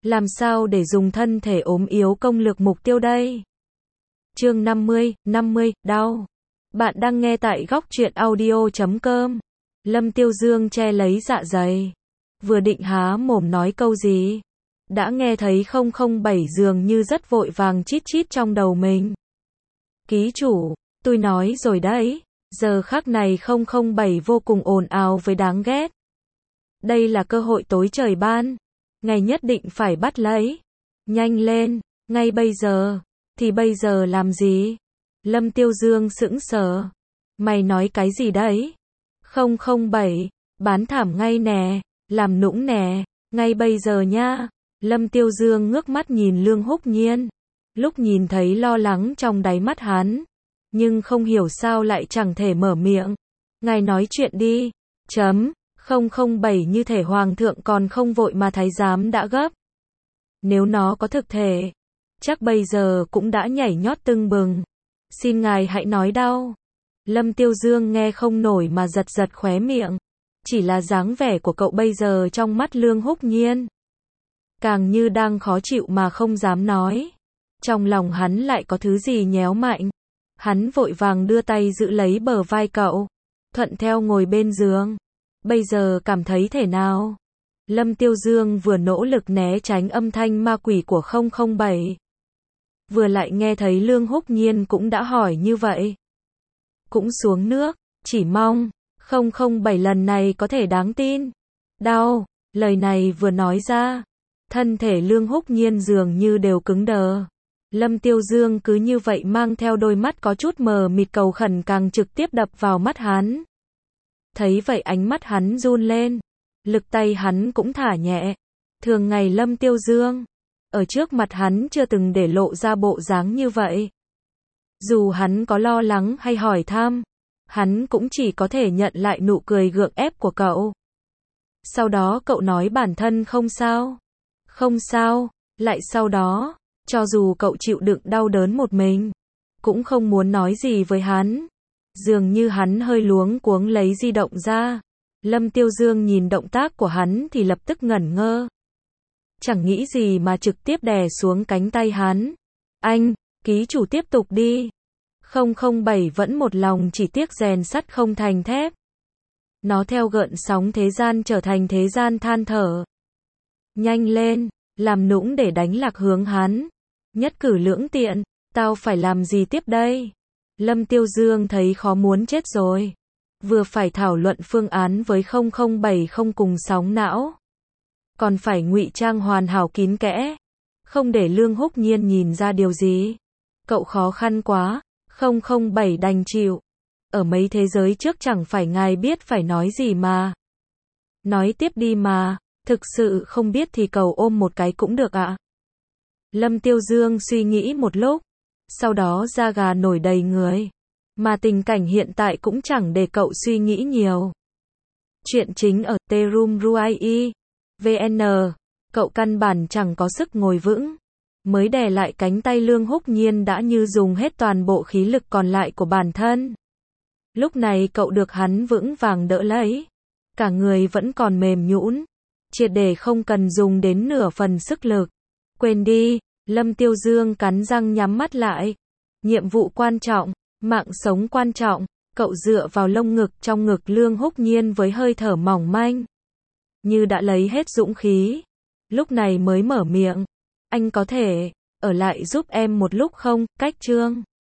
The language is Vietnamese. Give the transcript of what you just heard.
Làm sao để dùng thân thể ốm yếu công lược mục tiêu đây? Chương 50, đau. Bạn đang nghe tại góc truyện audio.com. Lâm Tiêu Dương che lấy dạ dày. Vừa định há mồm nói câu gì, đã nghe thấy 007 dường như rất vội vàng chít chít trong đầu mình. Ký chủ, tôi nói rồi đấy. Giờ khắc này 007 vô cùng ồn ào với đáng ghét. Đây là cơ hội tối trời ban. Ngài nhất định phải bắt lấy. Nhanh lên, ngay bây giờ. Thì bây giờ làm gì? Lâm Tiêu Dương sững sờ. Mày nói cái gì đấy? 007, bán thảm ngay nè, làm nũng nè, ngay bây giờ nha. Lâm Tiêu Dương ngước mắt nhìn Lương Húc Nhiên. Lúc nhìn thấy lo lắng trong đáy mắt hắn, nhưng không hiểu sao lại chẳng thể mở miệng. Ngài nói chuyện đi. 007 như thể hoàng thượng còn không vội mà thái giám đã gấp. Nếu nó có thực thể, chắc bây giờ cũng đã nhảy nhót tưng bừng. Xin ngài hãy nói đau. Lâm Tiêu Dương nghe không nổi mà giật giật khóe miệng. Chỉ là dáng vẻ của cậu bây giờ trong mắt Lương Húc Nhiên, càng như đang khó chịu mà không dám nói. Trong lòng hắn lại có thứ gì nhéo mạnh. Hắn vội vàng đưa tay giữ lấy bờ vai cậu, thuận theo ngồi bên giường. Bây giờ cảm thấy thế nào? Lâm Tiêu Dương vừa nỗ lực né tránh âm thanh ma quỷ của 007, vừa lại nghe thấy Lương Húc Nhiên cũng đã hỏi như vậy. Cũng xuống nước, chỉ mong 007 lần này có thể đáng tin. Đau, lời này vừa nói ra, thân thể Lương Húc Nhiên dường như đều cứng đờ. Lâm Tiêu Dương cứ như vậy mang theo đôi mắt có chút mờ mịt cầu khẩn càng trực tiếp đập vào mắt hắn. Thấy vậy ánh mắt hắn run lên, lực tay hắn cũng thả nhẹ. Thường ngày Lâm Tiêu Dương, ở trước mặt hắn chưa từng để lộ ra bộ dáng như vậy. Dù hắn có lo lắng hay hỏi thăm, hắn cũng chỉ có thể nhận lại nụ cười gượng ép của cậu. Sau đó cậu nói bản thân không sao. Không sao, lại sau đó, cho dù cậu chịu đựng đau đớn một mình, cũng không muốn nói gì với hắn. Dường như hắn hơi luống cuống lấy di động ra. Lâm Tiêu Dương nhìn động tác của hắn thì lập tức ngẩn ngơ. Chẳng nghĩ gì mà trực tiếp đè xuống cánh tay hắn. Anh, ký chủ tiếp tục đi. 007 vẫn một lòng chỉ tiếc rèn sắt không thành thép. Nó theo gợn sóng thế gian trở thành thế gian than thở. Nhanh lên, làm nũng để đánh lạc hướng hắn. Nhất cử lưỡng tiện, tao phải làm gì tiếp đây? Lâm Tiêu Dương thấy khó muốn chết rồi. Vừa phải thảo luận phương án với 007 không cùng sóng não, còn phải ngụy trang hoàn hảo kín kẽ, không để Lương Húc Nhiên nhìn ra điều gì. Cậu khó khăn quá. 007 đành chịu. Ở mấy thế giới trước chẳng phải ngài biết phải nói gì mà. Nói tiếp đi mà, thực sự không biết thì cầu ôm một cái cũng được ạ. Lâm Tiêu Dương suy nghĩ một lúc, sau đó da gà nổi đầy người. Mà tình cảnh hiện tại cũng chẳng để cậu suy nghĩ nhiều. Chuyện chính ở Terum Ruai VN, cậu căn bản chẳng có sức ngồi vững. Mới đè lại cánh tay Lương Húc Nhiên đã như dùng hết toàn bộ khí lực còn lại của bản thân. Lúc này cậu được hắn vững vàng đỡ lấy. Cả người vẫn còn mềm nhũn, triệt để không cần dùng đến nửa phần sức lực. Quên đi, Lâm Tiêu Dương cắn răng nhắm mắt lại. Nhiệm vụ quan trọng, mạng sống quan trọng. Cậu dựa vào lông ngực trong ngực Lương Húc Nhiên với hơi thở mỏng manh, như đã lấy hết dũng khí. Lúc này mới mở miệng. Anh có thể ở lại giúp em một lúc không? Cách Trương